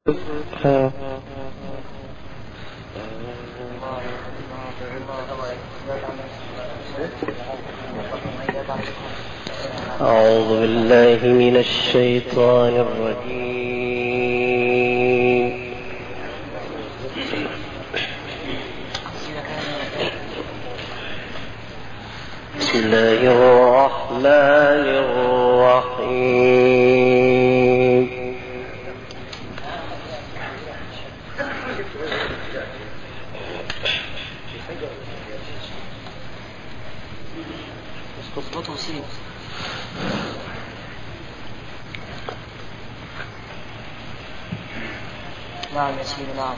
أعوذ بالله من الشيطان الرجيم. بسم الله الرحمن الرحيم. نعم يا سيدي نعم.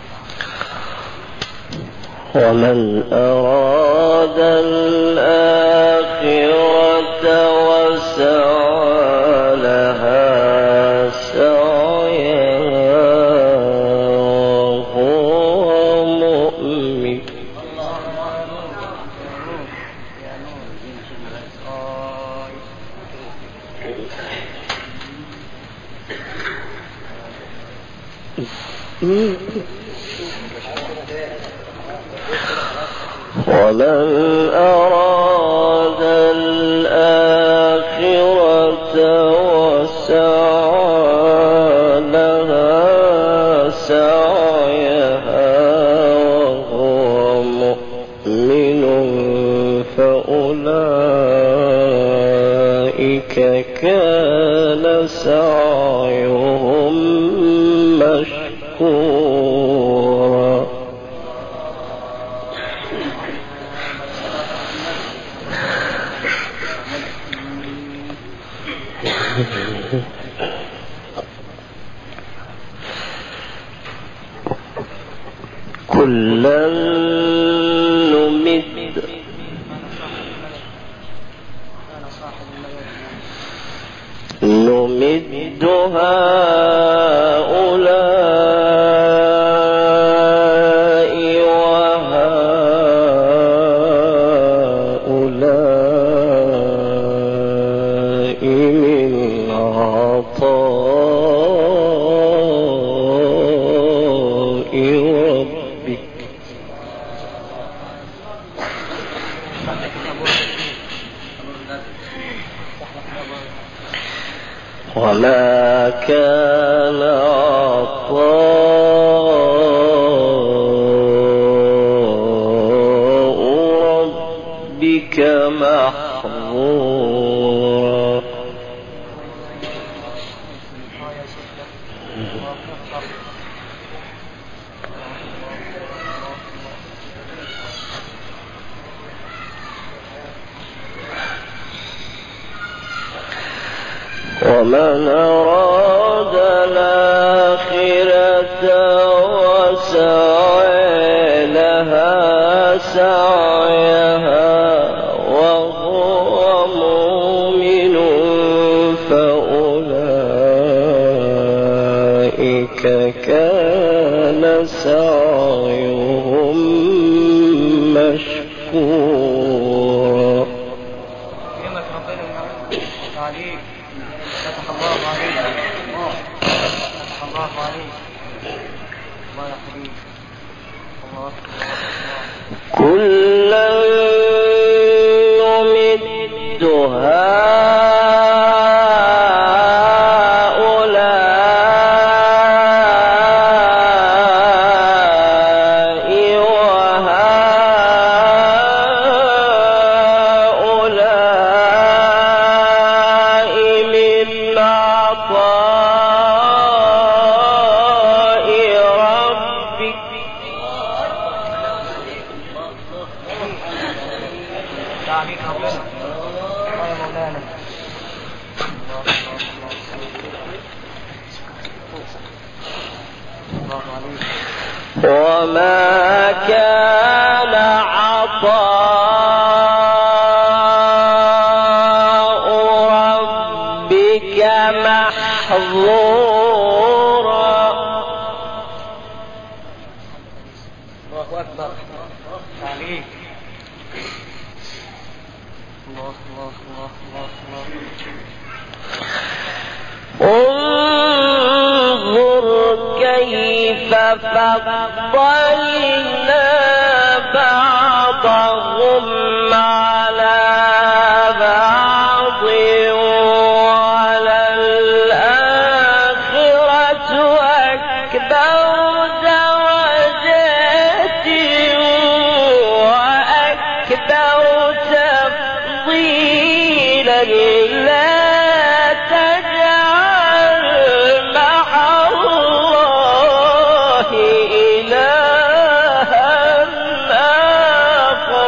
ومن أراد الآخرة وسعى لها سعيها وهو مؤمن ومن أراد الآخرة وسعى لها سعيها وهو مؤمن فأولئك كان سعيهم مشكورا. كلا نمد هؤلاء وهؤلاء من عطاء ربك وما كان عطاء ربك محظورا. ومن أراد الآخرة وسعى لها سعيها وهو مؤمن فأولئك كان سعيهم مشكورا. كلا نمد هؤلاء وهؤلاء من عطاء ربك وما كان عطاء ربك محظورا. الله أكبر عليك. الله الله الله الله الله. انظر كيف كيف فضلنا بعضهم على بعض وللآخرة أكبر درجات وأكبر تفضيلا لا تجعل مع الله إلها آخر.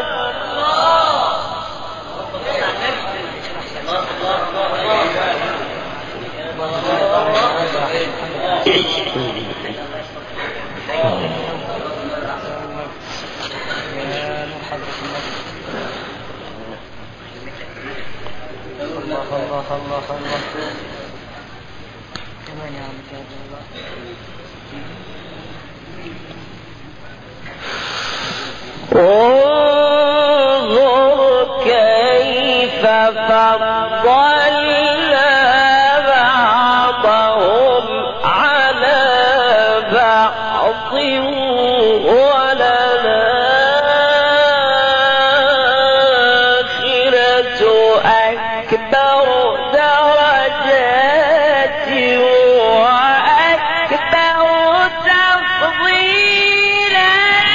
الله كمان يا عم كده الله. انظر كيف فضلنا بعضهم على بعض وللآخرة أكبر درجات وأكبر تفضيلا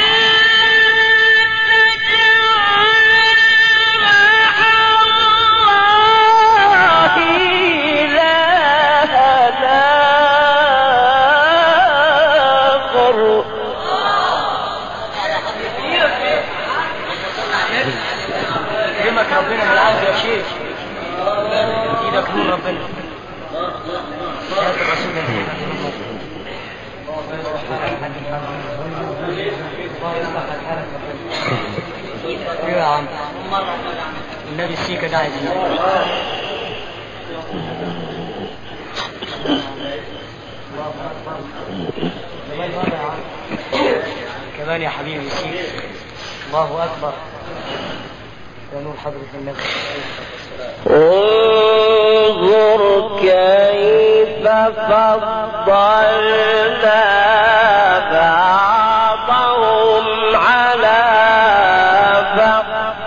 يكرمك ربنا من العافية يا شيخ. ايدك نور ربنا. يا الرسول ايوه يا عم النبي السيكة ده عايز كمان يا حبيبي السيكة. الله أكبر يا نور حضرة النبي. انظر كيف فضلنا بعضهم على بعض.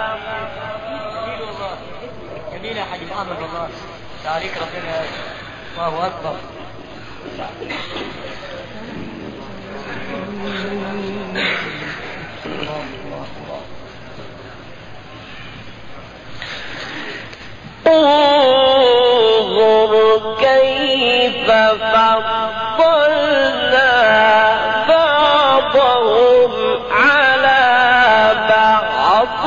جميل يا حبيبي محمد والله تعاليك ربنا. الله أكبر. انظر كيف فضلنا بعضهم على بعض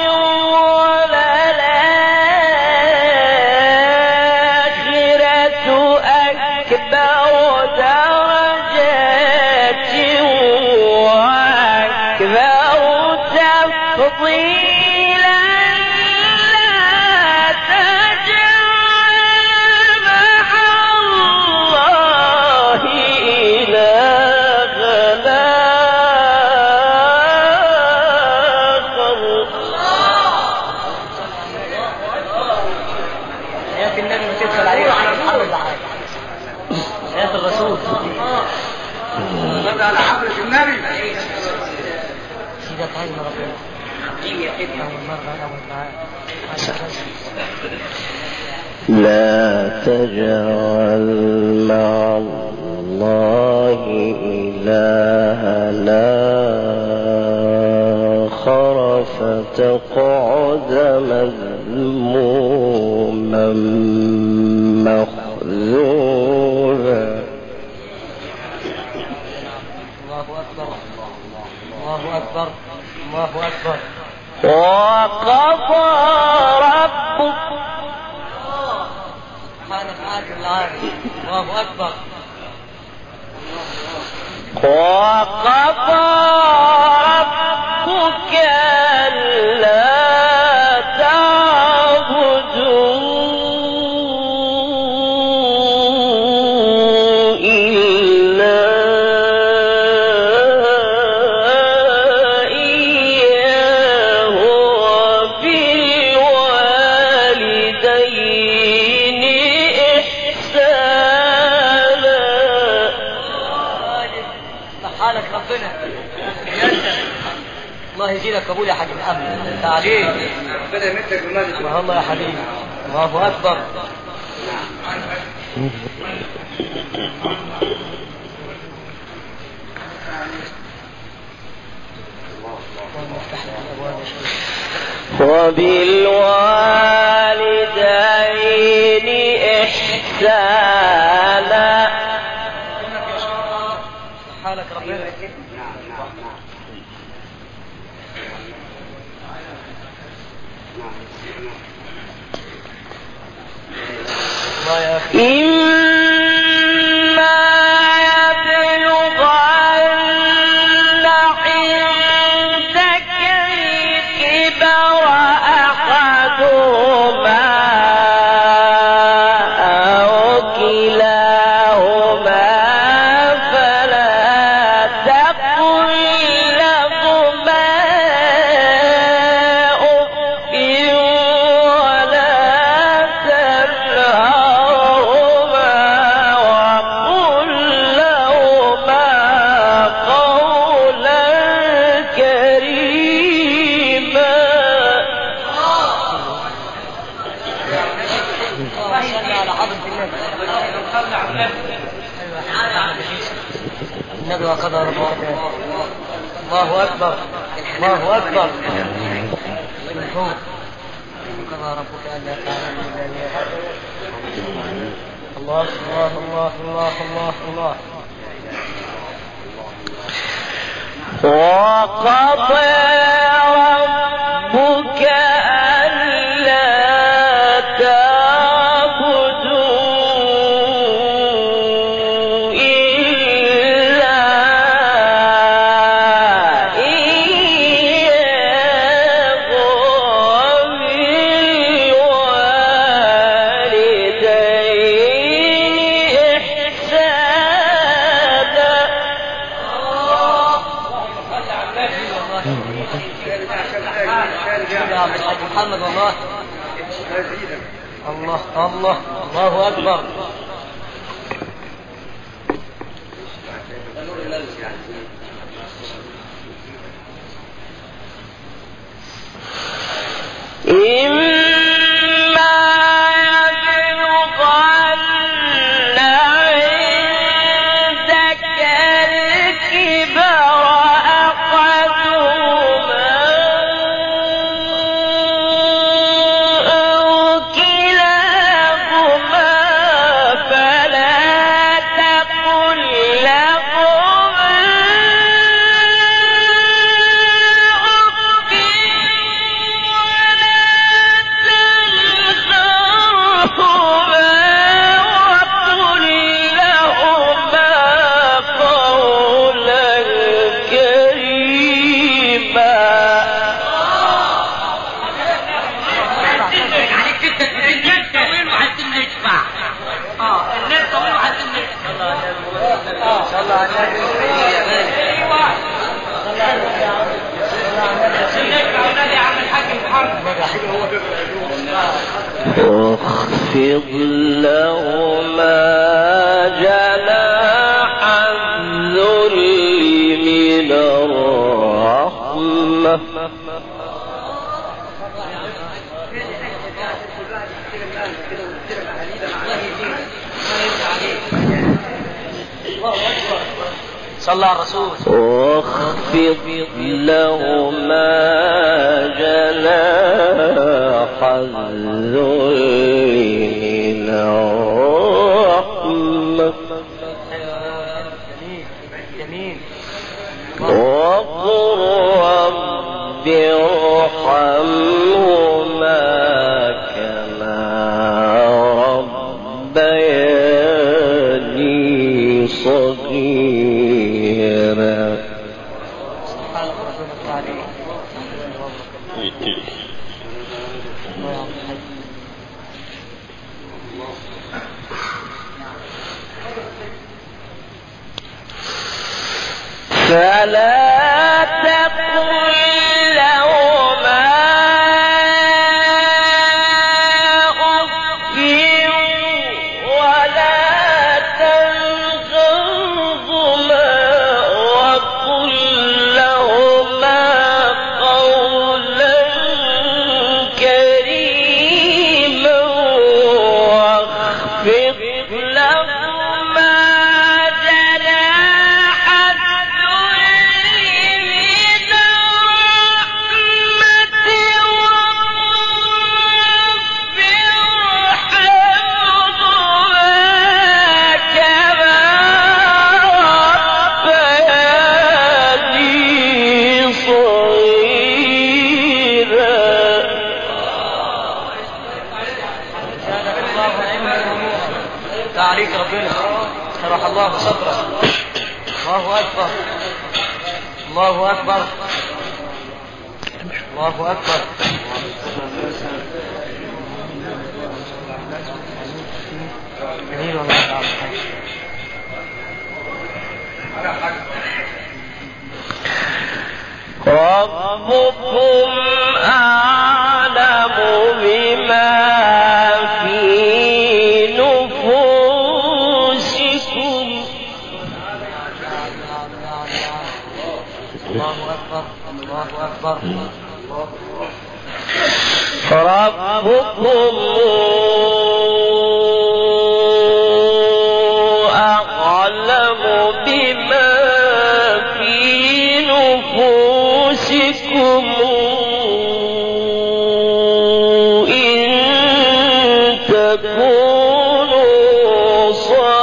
وللآخرة أكبر درجات وأكبر تفضيلا يا الرسول على حضرة النبي سيدة عين ربنا. أول مرة لا تجعل مع الله إلها آخر فتقعد مذموما مخذولا. الله أكبر الله أكبر الله أكبر. وقضى ربك سبحانك حاكم العالم. الله أكبر. وقضى ربك ألا تعبدوا إلا إياه وبالوالدين إحسانا. حالك ربنا. الله يزيدك قبول يا حبيبي الامن. انت عليك ربنا يمدك بمجد. الله الله يا حبيبي. الله اكبر. وبالوالدين إحسانا. حالك ربنا. الله يا أخي. إما يبلغن عندك الكبر أحدهما أو كلاهما فلا تقل لهما أف ولا تنهرهما وقل لهما قولا كريما. صلى على حضرة النبي وقضى ربك. الله أكبر. الله أكبر. وقضى ربك ألا تعلموا إلا إياه. الله الله الله الله الله الله. وقضى ربك ألا تعبدوا إلا إياه وبالوالدين إحسانا. محمد والله. الله الله الله أكبر. إما يبلغن عندك الكبر أحدهما أو كلاهما فلا تقل لهما أف وقل لهما قولا كريما. صلى على واخفض لهما جناح الذل من الرحمة. صلى على الرسول. واخفض لهما جناح الذل من الرحمة جميل. وقل رب ارحمهما كما ربياني صغيرا. فلا تقل لهما أف ولا تنهرهما وقل الله أكبر الله أكبر الله أكبر. جميل والله تعالى. ربكم أعلم بما في نفوسكم. الله أكبر الله أكبر. ربكم أعلم بما في نفوسكم إن تكونوا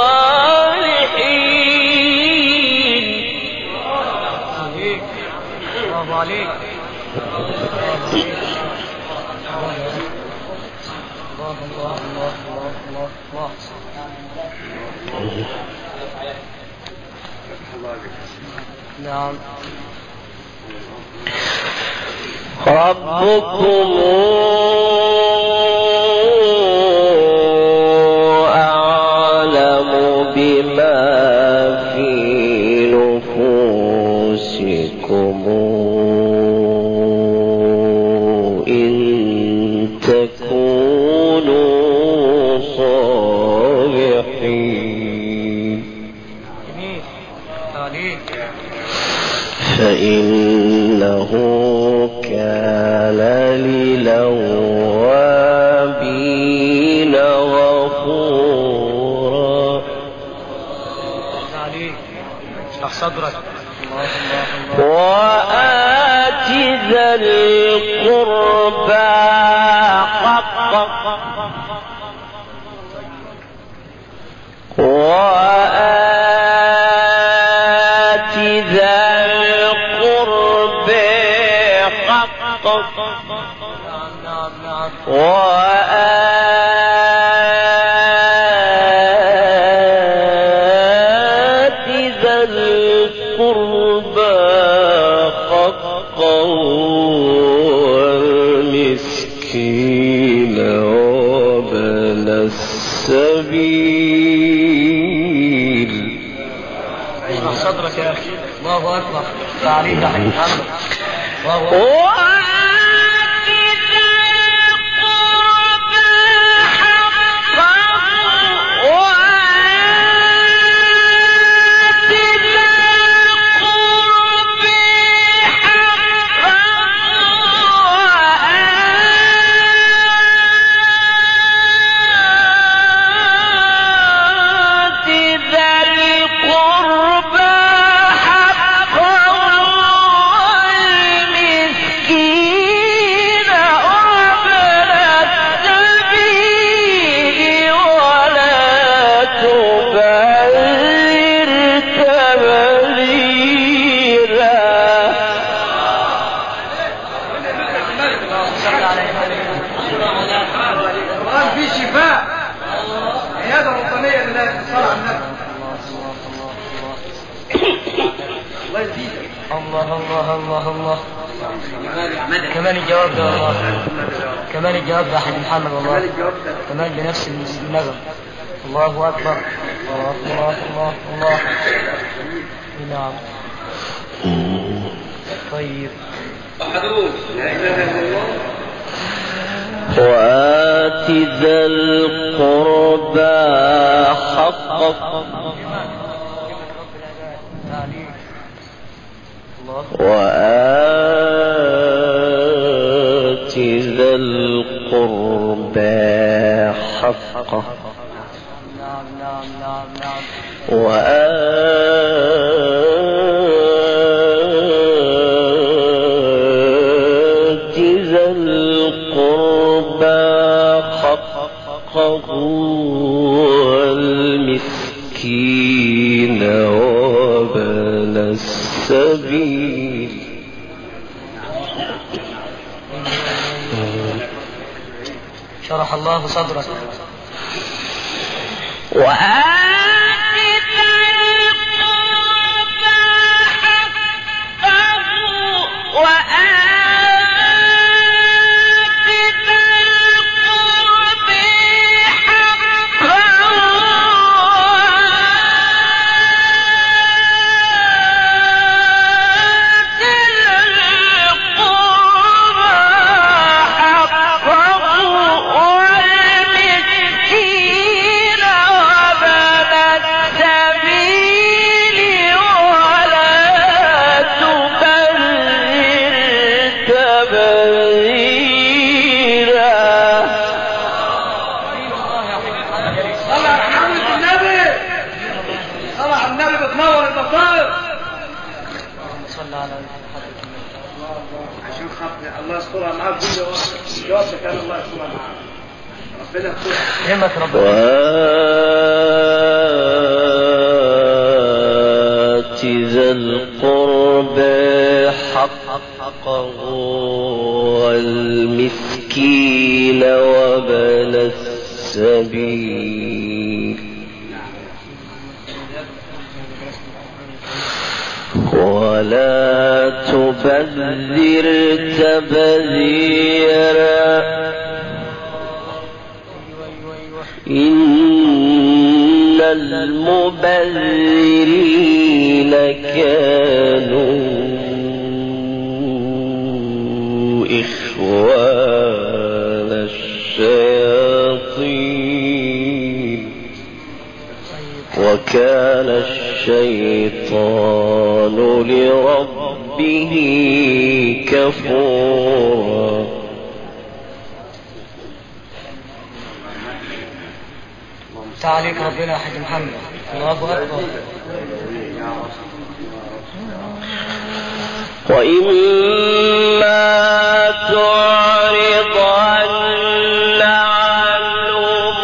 صالحين. الله عليك. الله الله الله الله الله. نعم. ربكم أعلم بما في نفوسكم إن تكونوا صالحين فإنه كان للأوابين غفورا. اشرح صدرك. وآت ذا القربى حقه وآت ذا القربى حقه وآت ذا القربى حقه والمسكين وابن السبيل. اشرح صدرك يا أخي. الله أكبر. تعليم يا حبيب محمد. الله أكبر. كمان الجواب ده والله. كمان الجواب ده حبيب محمد والله. كمان بنفس النغم. الله أكبر. الله الله الله الله. نعم. طيب. وآت ذا القربى حقه وآت ذا القربى حقه وآت ذا القربى حقه والمسكين وابن السبيل. شرح الله صدرك. وآت ذا القربى عشان خاطر الله يسترها معاه كل جواب كان الله يسترها معاه ربنا همك ربنا. وآت ذا القربى حقه والمسكين وابن السبيل ولا تبذر تبذيرا إن المبذرين كانوا إخوان الشياطين وكان الشيطان لربه كفورا. تعليق ربنا يا حاج محمد. الله أكبر. وإما تعرضن عنهم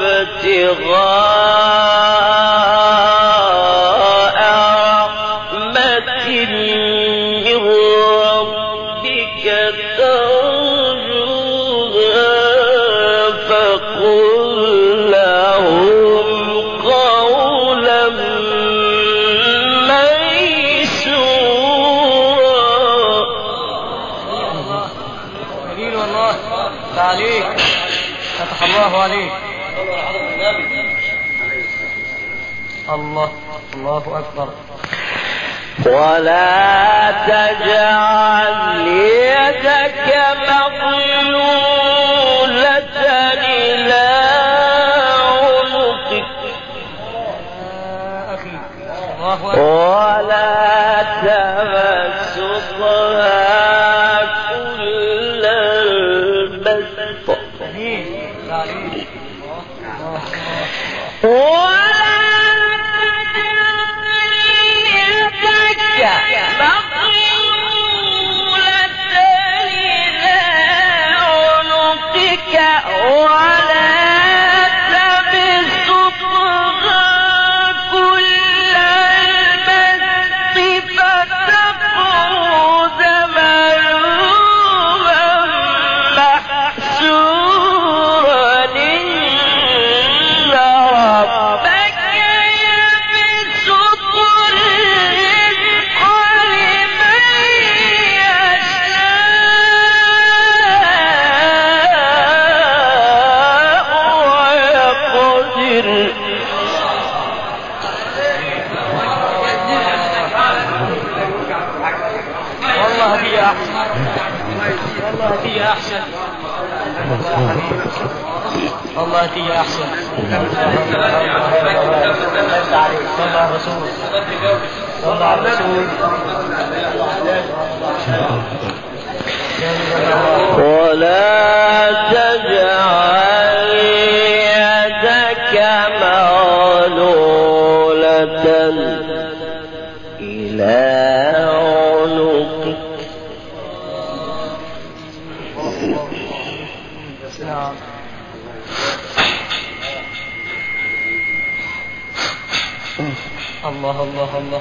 ابتغاء رحمة من ربك ترجوها فقل لهم قولا ميسورا. جميل والله. تعليق فتح الله عليك. الله الله أكبر. ولا تجعل يدك مغلولة إلى عنقك ولا تبسطها كل البسط والله هي أحسن. صلى على الرسول. صلى على الرسول. ولا تجعل يدك مغلولة إلى عنقك الله الله الله.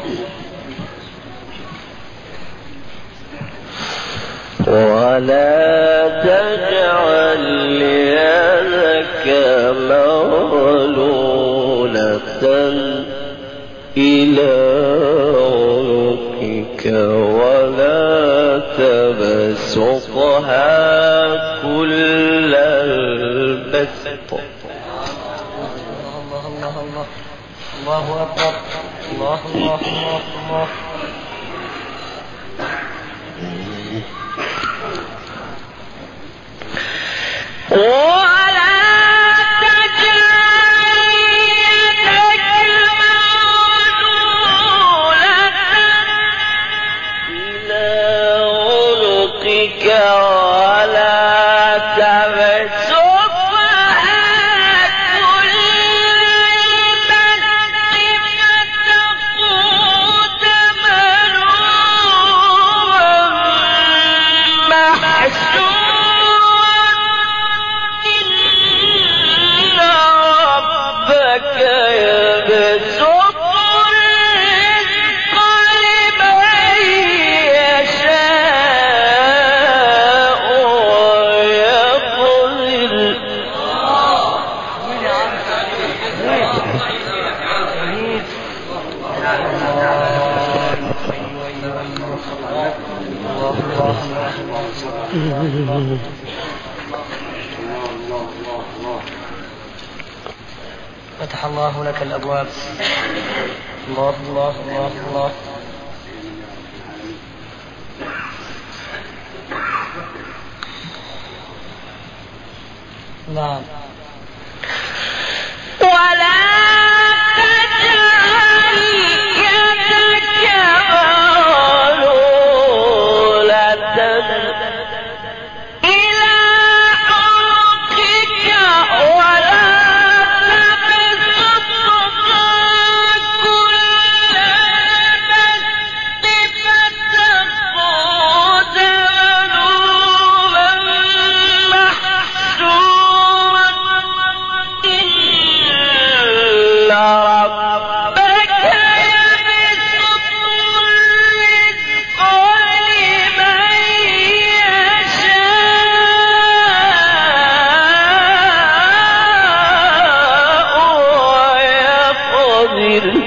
ولا تجعل يدك مغلولة إلى عنقك ولا تبسطها كل البسط. الله الله الله. الله أكبر. الله الله الله الله. ولا تجعل يدك مغلولة إلى عنقك ولا تبسطها كل البسط فتقعد فتح الله لك الأبواب. الله الله الله الله. نعم. ولا تجعل يدك مغلولة إلى عنقك ولا تبسطها كل البسط فتقعد ملوما محسورا إن ربك يبسط الرزق لمن يشاء ويقدر.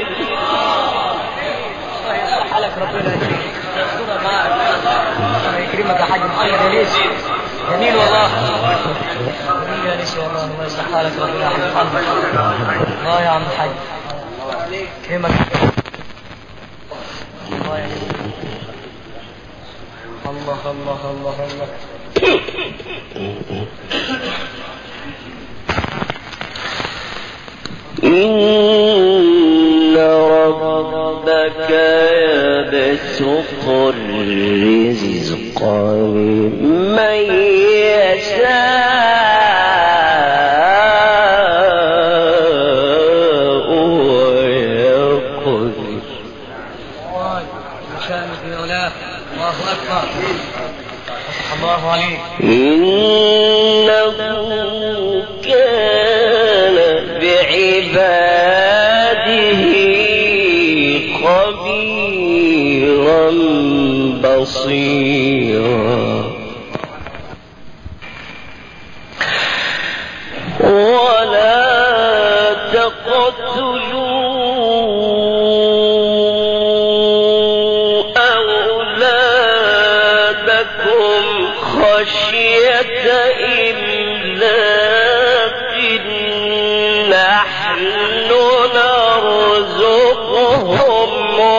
حالك ربنا يكرمك معك. الله يكرمك يا حاج محمد يا ليش جميل والله. جميل يا ليش والله. الله يصلح حالك ربنا يا حاج محمد. الله يا عم الحاج يكرمك. الله يا الله الله الله الله. إن ربك يبسط الرزق لمن يشاء ويقدر. شأنك بأولاه. الله أكبر. الله عليك. إنه كان بعباده خبيرا بصيرا. ولا تقتلوا أولادكم خشية إملاق نحن نرزقهم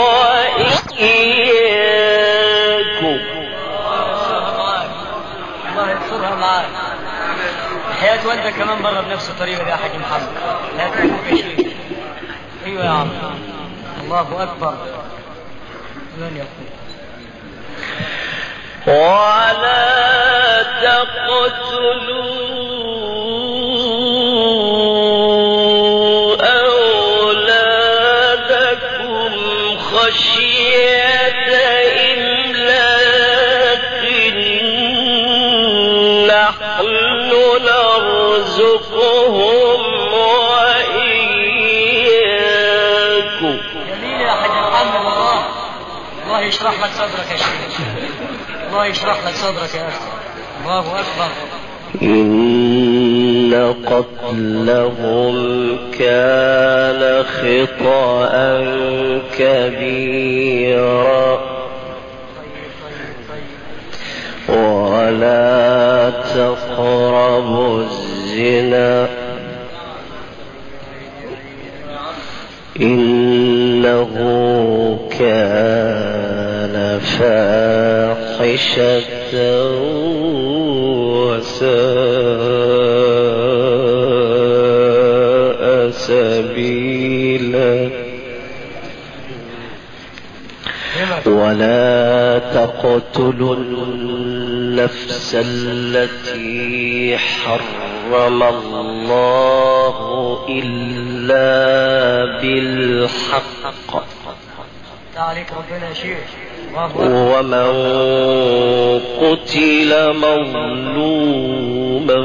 وإياكم. الله ينصرها معاك. حياة والدك كمان بره بنفس الطريقة دي يا حاج محمد. لا تكون في شيء. ايوه يا عم. الله اكبر. من يقول ولا تقتلوا أولادكم خشية إملاق نحن نرزقهم وإياكم. جميل يا حاج محمد والله. الله يشرح لك صدرك يا شيخ. الله يشرح لك صدرك يا أخي. الله أكبر. إن قتلهم كان خطأ كبيرا ولا تقربوا الزنا إنه كان فاحشة وساء سبيلا. ولا تقتلوا النفس التي حرم الله إلا بالحق عليك ربنا يا شيخ. ومن قتل مظلوما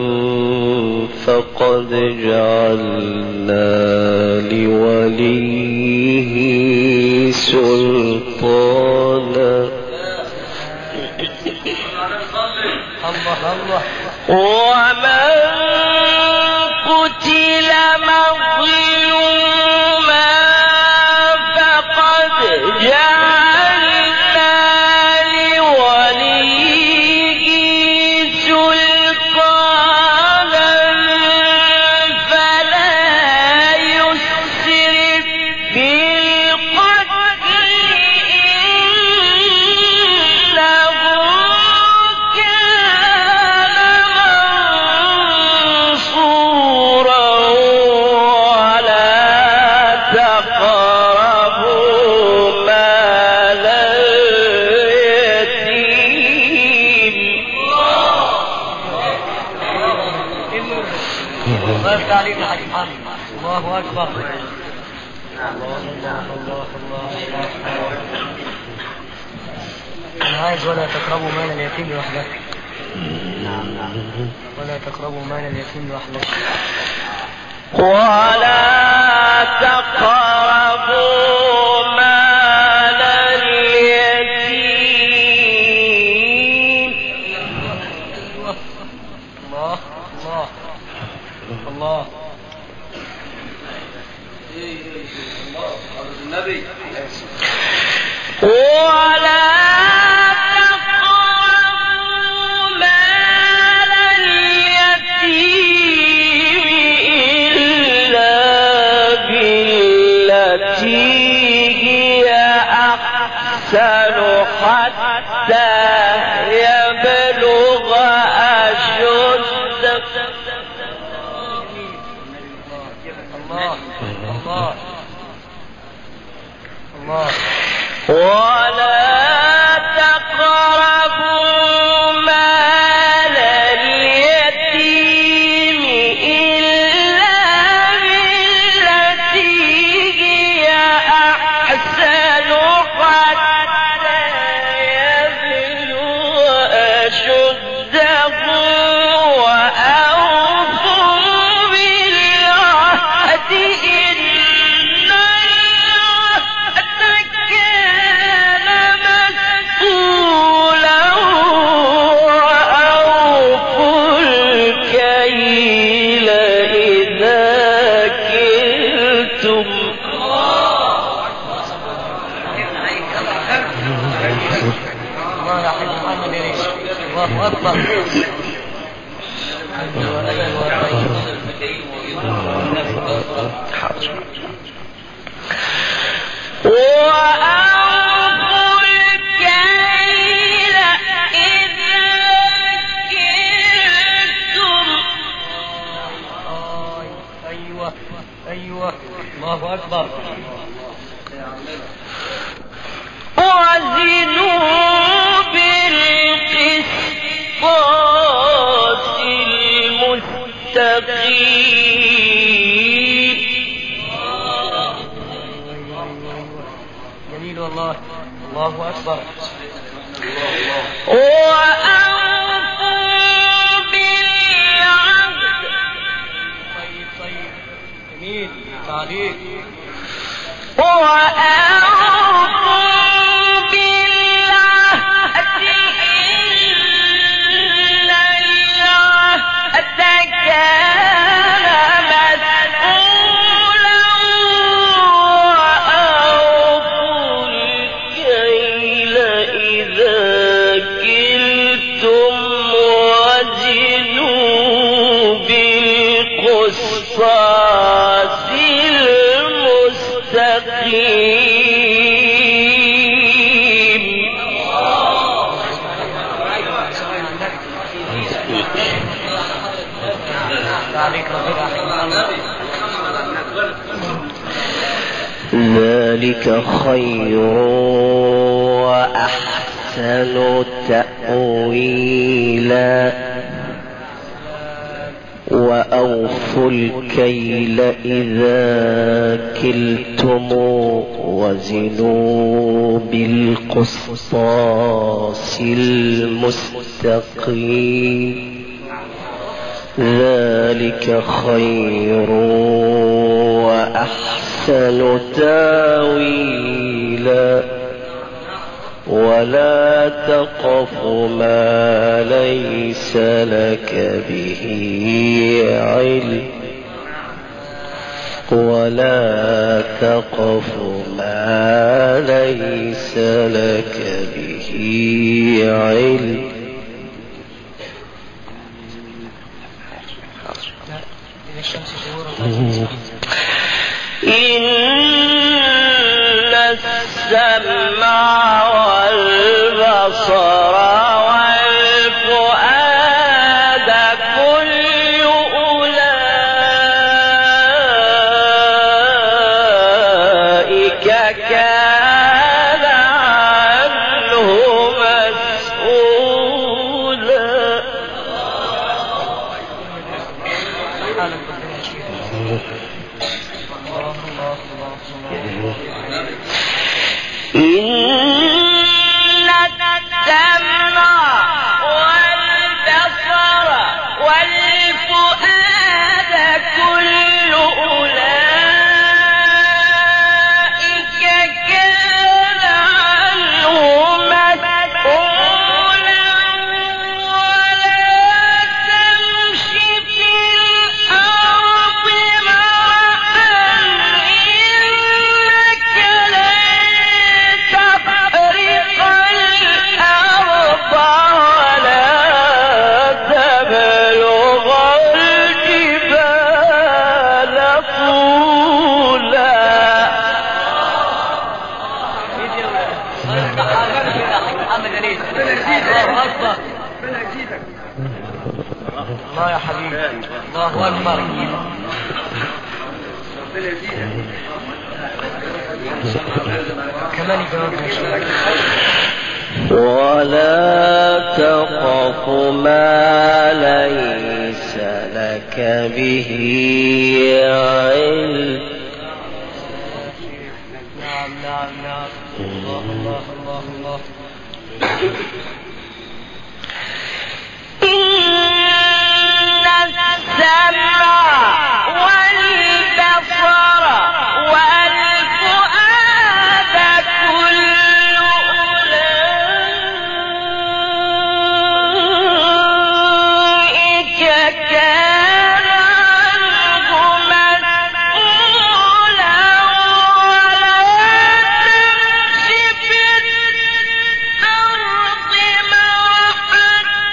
فقد جعلنا لوليه سلطانا. ومن قتل مظلوما فقد جعلنا نعم. الله أكبر. الله الله الله الله. أنا عايز ولا تقربوا مال اليتيم لوحده. ولا تقربوا مال اليتيم لوحده. ولا تقربوا مال اليتيم. الله الله الله. النبي ولا تقربوا مال اليتيم إلا بالتي هي أحسن حتى يبلغ أشده. الله الله الله. ولا تقربوا مال اليتيم إلا بالتي هي أحسن حتى يبلغ أشده وأوفوا بالعهد إن العهد كان مسؤولا وأوفوا الكيل إذا كلتم. الله يا حبيب محمد يريد. الله أكبر. وأوفوا الكيل إذا كلتم. أيوة أيوة. الله أكبر. وزنوا بالقسطاس المستقيم. جميل والله. الله أكبر. وأوفوا بالعهد. طيب طيب. جميل. تعليق. وأوفوا بالعهد إن العهد كان مسؤولا وأوفوا الكيل إذا كلتم وزنوا بالقسطاس المستقيم. ذلك خير وأحسن تأويلا. وأوفوا الكيل إذا كلتم وزنوا بالقسطاس المستقيم. ذلك خير وأحسن تاويلا. ولا تقف ما ليس لك به علم. ولا تقف ما ليس لك به علم. إن السمع والبصر والفؤاد كل أولئك كان عنه مسؤولا. الله يا حبيبي، الله أكبر. كمان الجواب يا شيخ. ولا تقف ما ليس لك به علم. نعم نعم نعم. الله الله الله الله. إن السمع والبصر والفؤاد كل أولئك كان عنه مسؤولا. ولا تمش في الأرض مرحا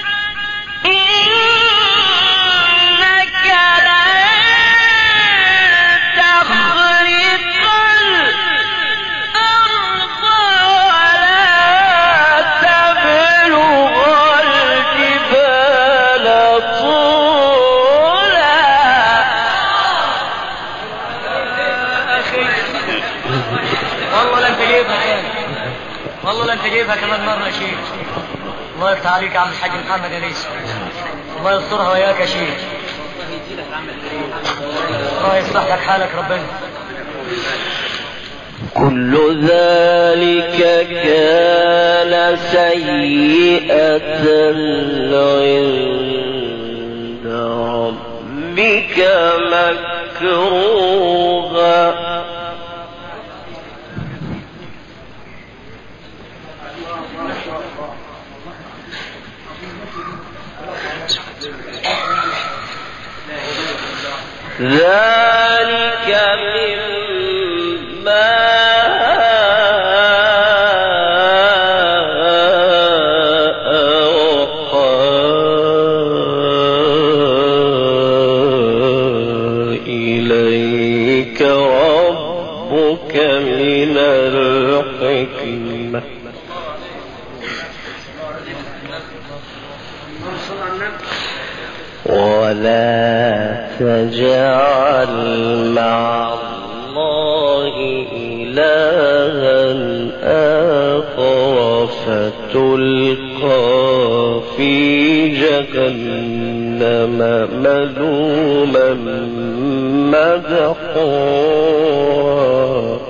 إنك لن تخرق الأرض ولا تبلغ الجبال طولا. والله لن تجيبها تاني، والله لن تجيبها كمان مرة يا شيخ. الله يفتح عليك يا عم الحاج محمد أنيس، الله يسترها وياك يا شيخ، الله يصلح لك حالك ربنا. كل ذلك كان سيئة عند ربك مكروها. ذلك مما أوحى إليك ربك من الحكمة. ولا تجعل مع الله إلها آخر فتلقى في جهنم ملوما مدحورا.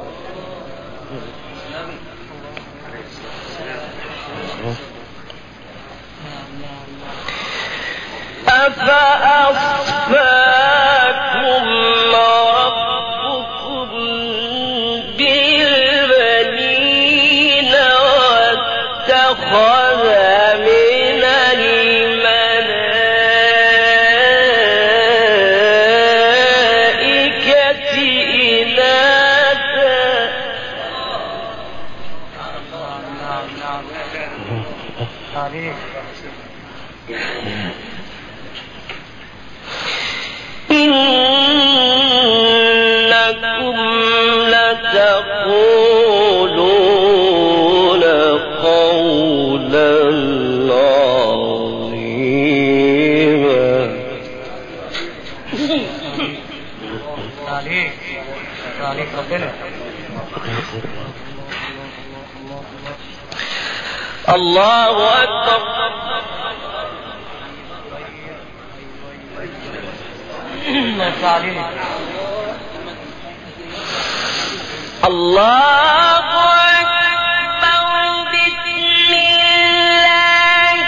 أفأصفاكم ربكم بالبنين واتخذ من الملائكة إناثا. إنكم لتقولون قولا عظيما. عليك ربنا. الله أكبر. الله أكبر. بسم الله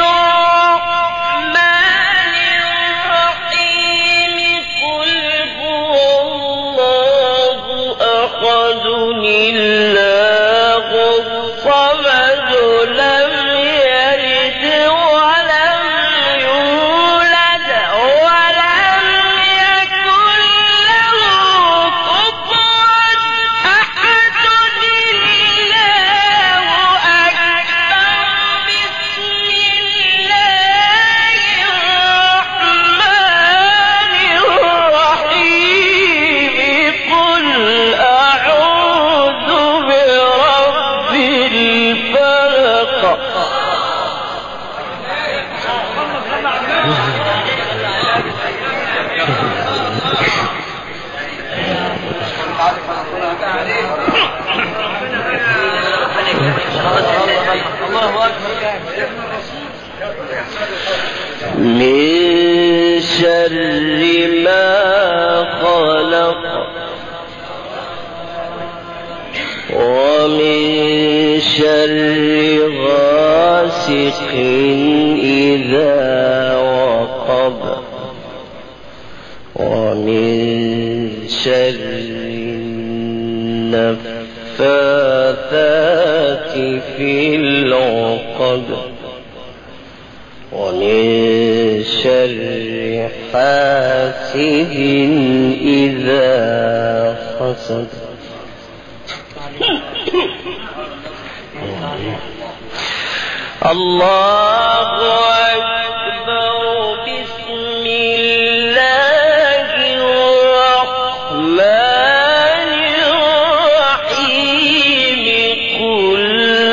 الرحمن الرحيم. قل هو الله أحد الله الصمد لم يلد ولم يولد ولم يكن له كفوا أحد. الله أكبر. بسم الله الرحمن الرحيم. قل أعوذ برب من شر ما خلق ومن شر غاسق إذا وقب ومن شر النفاثات في العقد ومن شر حاسد إذا حسد. الله أكبر. بسم الله الرحمن الرحيم. قل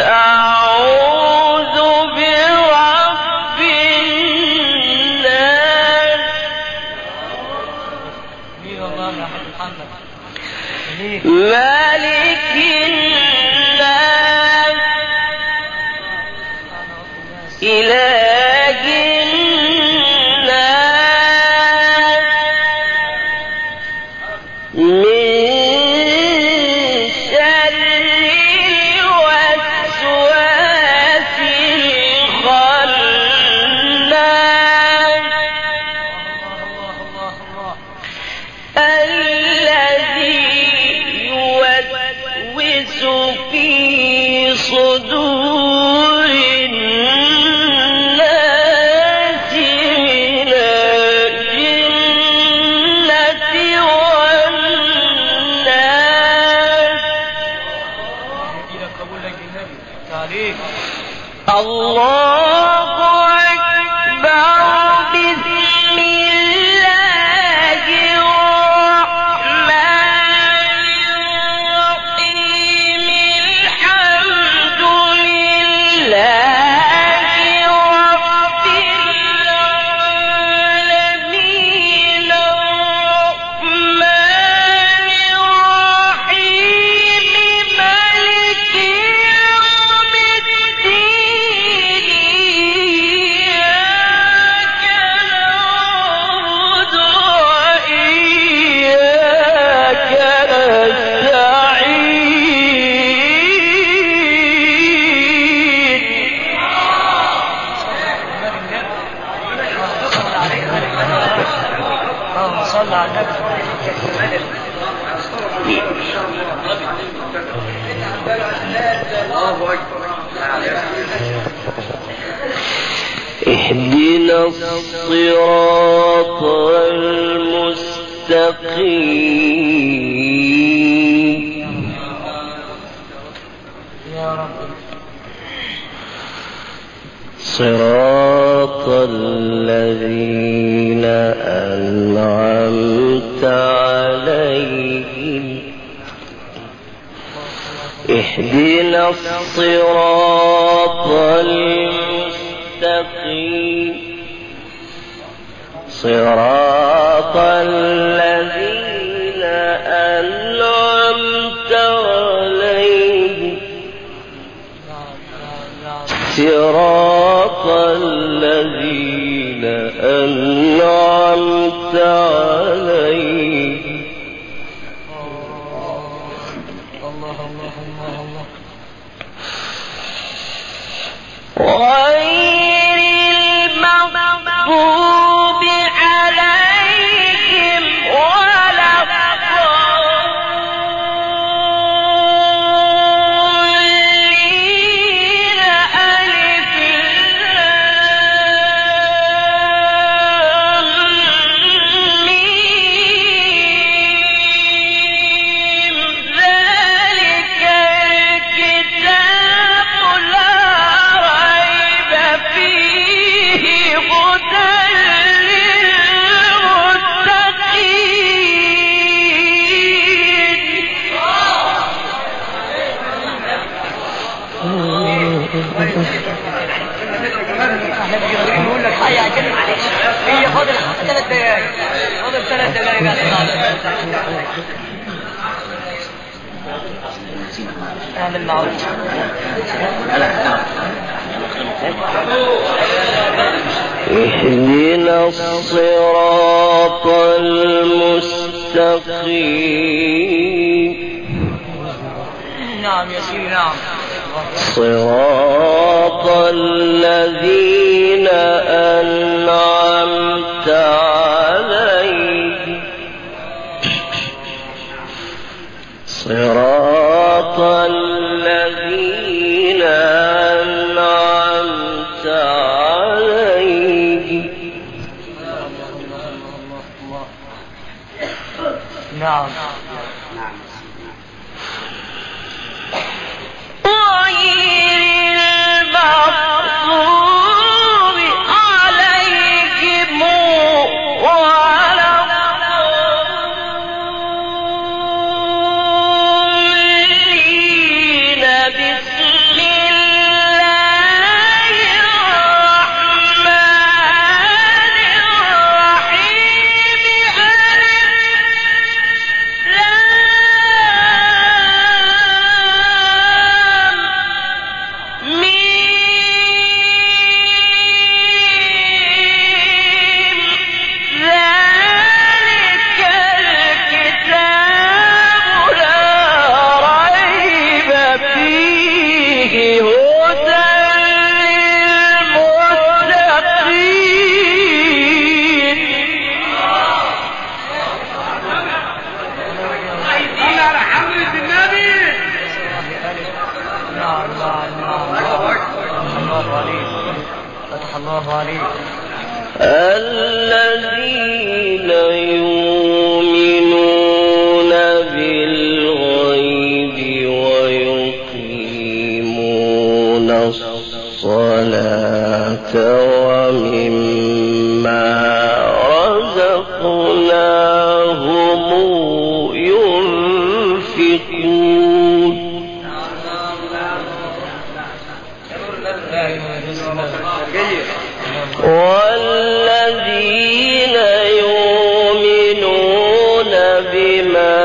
أعوذ برب الناس مالك الناس إله الناس من شر الوسواس الخناس الذي يوسوس في صدور الناس من الجنة والناس. الله أكبر. بسم الله الرحمن الرحيم. الحمد لله رب العالمين. الرحمن الرحيم. مالك يوم الدين. إياك نعبد وإياك نستعين. اللهم صل على النبي. اهدنا الصراط المستقيم. يا رب. صراط الذين أنعمت عليهم. اهدنا الصراط المستقيم. صراط الذين أنعمت عليهم. صراط الذين أنعمت عليهم. الله الله الله الله. غير المغضوب عليهم ولا الضالين. ألف لام ميم. ذلك الكتاب لا ريب فيه هدى احنا بنقول لك حي عشان معلش هي فاضل 3 دقايق. فاضل 3 دقايق بس. اعمل معروف. اهدنا الصراط المستقيم. نعم يا سيدي نعم. صراط الذين أنعمت عليهم صراط الذين أنعمت عليهم. نعم. الذين يؤمنون بالغيب ويقيمون الصلاة ومما رزقناهم ينفقون. والذين يؤمنون بما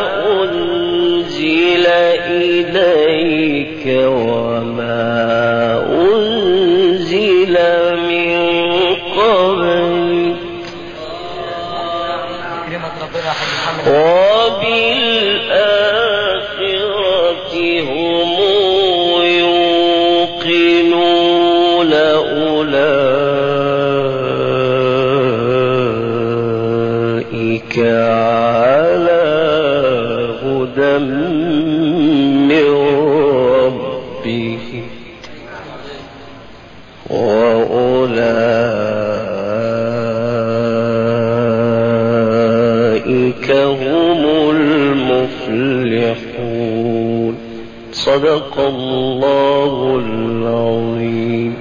أنزل إليك وما أنزل من قبلك وبالآخرة هم يوقنون. أولئك على هدى من ربهم وأولئك هم المفلحون. صدق الله العظيم.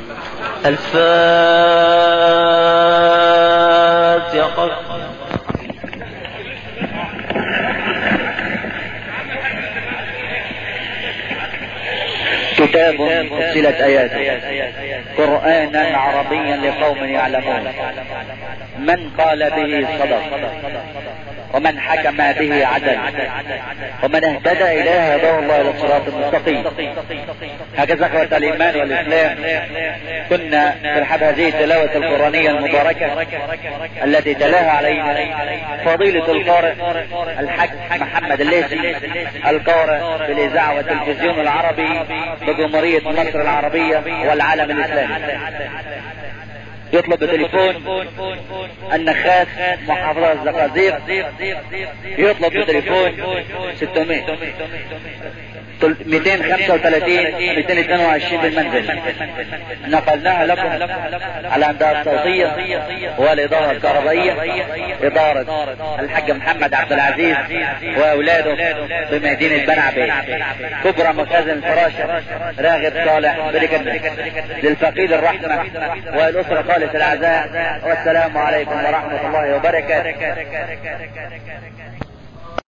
الفاتحة. كتاب فصلت آياته قرآنا عربيا لقوم يعلمون. من قال به صدق ومن حكم به عدل ومن اهتدى إليه هداه الله إلى الصراط المستقيم. هكذا اخوة الإيمان والإسلام كنا نرحب هذه التلاوة القرآنية المباركة التي تلاها علينا فضيلة القارئ الحاج محمد الليثي القارئ بالإذاعة والتلفزيون العربي بجمهورية مصر العربية والعالم الإسلامي. يطلب بتليفون النخاس محافظة الزقازيق، يطلب بتليفون 600 235 222 بالمنزل. نقلناها لكم على الإدارة الصوتية والإدارة الكهربائية، إدارة الحاج محمد عبد العزيز وأولاده بمدينة بني عبيد. كبرى مخازن فراشة راغب صالح بركة للفقيد الرحمة والأسرة خالص الأعزاء. والسلام عليكم ورحمة الله وبركاته.